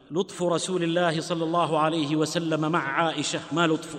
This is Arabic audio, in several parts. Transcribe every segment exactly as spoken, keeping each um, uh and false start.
لطف رسول الله صلى الله عليه وسلم مع عائشة ما لطفه،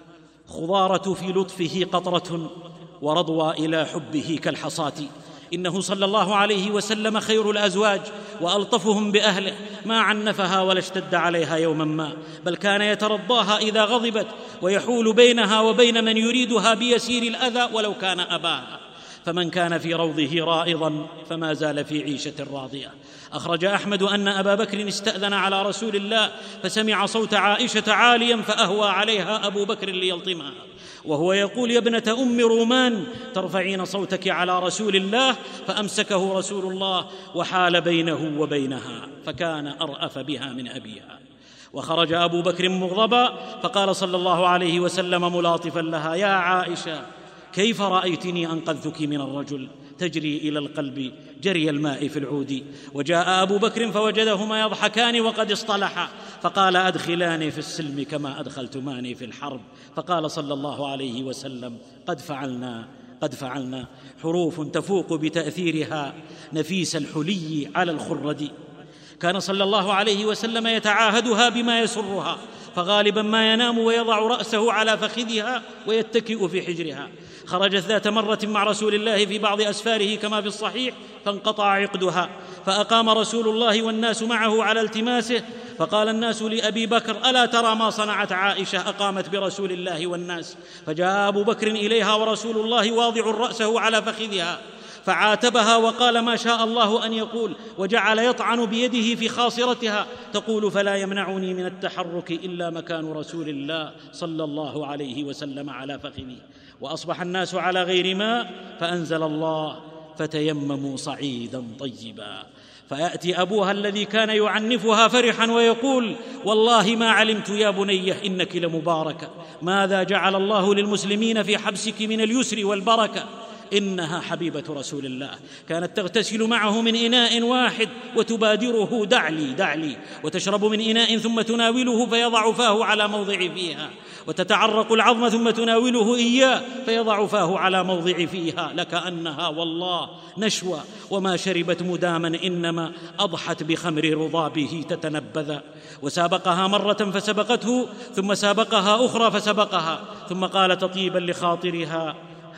خضارة في لطفه قطرة، ورضوى إلى حبه كالحصاة. إنه صلى الله عليه وسلم خير الأزواج وألطفهم بأهله، ما عنفها ولا اشتد عليها يوما ما، بل كان يترضاها إذا غضبت ويحول بينها وبين من يريدها بيسير الأذى ولو كان أباها. فمن كان في روضه رائضا فما زال في عيشة راضية. أخرج أحمد أن أبا بكر استأذن على رسول الله فسمع صوت عائشة عاليا فأهوى عليها أبو بكر ليلطمها وهو يقول: يا ابنة أم رومان ترفعين صوتك على رسول الله، فأمسكه رسول الله وحال بينه وبينها، فكان أرأف بها من أبيها. وخرج أبو بكر مغضبا فقال صلى الله عليه وسلم ملاطفا لها: يا عائشة، كيف رأيتني أنقذتك من الرجل؟ تجري إلى القلب جري الماء في العود. وجاء أبو بكر فوجدهما يضحكان وقد اصطلحا، فقال: أدخلاني في السلم كما أدخلتماني في الحرب. فقال صلى الله عليه وسلم: قد فعلنا قد فعلنا. حروف تفوق بتأثيرها نفيس الحلي على الخرد. كان صلى الله عليه وسلم يتعاهدها بما يسرها، فغالبا ما ينام ويضع رأسه على فخذها ويتكئ في حجرها. خرجت ذات مرة مع رسول الله في بعض أسفاره كما في الصحيح فانقطع عقدها، فأقام رسول الله والناس معه على التماسه، فقال الناس لأبي بكر: ألا ترى ما صنعت عائشة؟ أقامت برسول الله والناس. فجاء أبو بكر إليها ورسول الله واضع رأسه على فخذها، فعاتبها وقال: ما شاء الله أن يقول، وجعل يطعن بيده في خاصرتها تقول: فلا يمنعني من التحرك إلا مكان رسول الله صلى الله عليه وسلم على فخذي. وأصبح الناس على غير ماء، فأنزل الله: فتيمموا صعيدا طيبا. فيأتي أبوها الذي كان يعنفها فرحا ويقول: والله ما علمت يا بنيه إنك لمباركة، ماذا جعل الله للمسلمين في حبسك من اليسر والبركة؟ إنها حبيبة رسول الله، كانت تغتسل معه من إناء واحد وتبادره: دعلي دعلي، وتشرب من إناء ثم تناوله فيضع فاه على موضع فيها، وتتعرق العظم ثم تناوله إياه فيضع فاه على موضع فيها، لكأنها والله نشوى، وما شربت مداما إنما أضحت بخمر رضابه تتنبذ. وسابقها مرة فسبقته، ثم سابقها أخرى فسبقها، ثم قال تطيبا لخاطرها: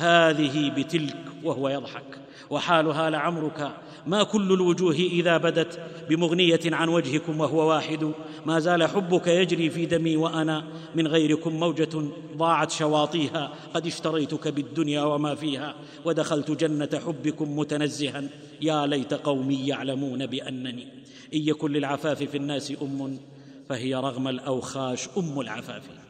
هذه بتلك، وهو يضحك. وحالها لعمرك ما كل الوجوه إذا بدت بمغنية عن وجهكم وهو واحد، ما زال حبك يجري في دمي وأنا من غيركم موجة ضاعت شواطيها، قد اشتريتك بالدنيا وما فيها، ودخلت جنة حبكم متنزها، يا ليت قومي يعلمون بأنني إن يكن للعفاف في الناس أم فهي رغم الأوخاش أم العفاف.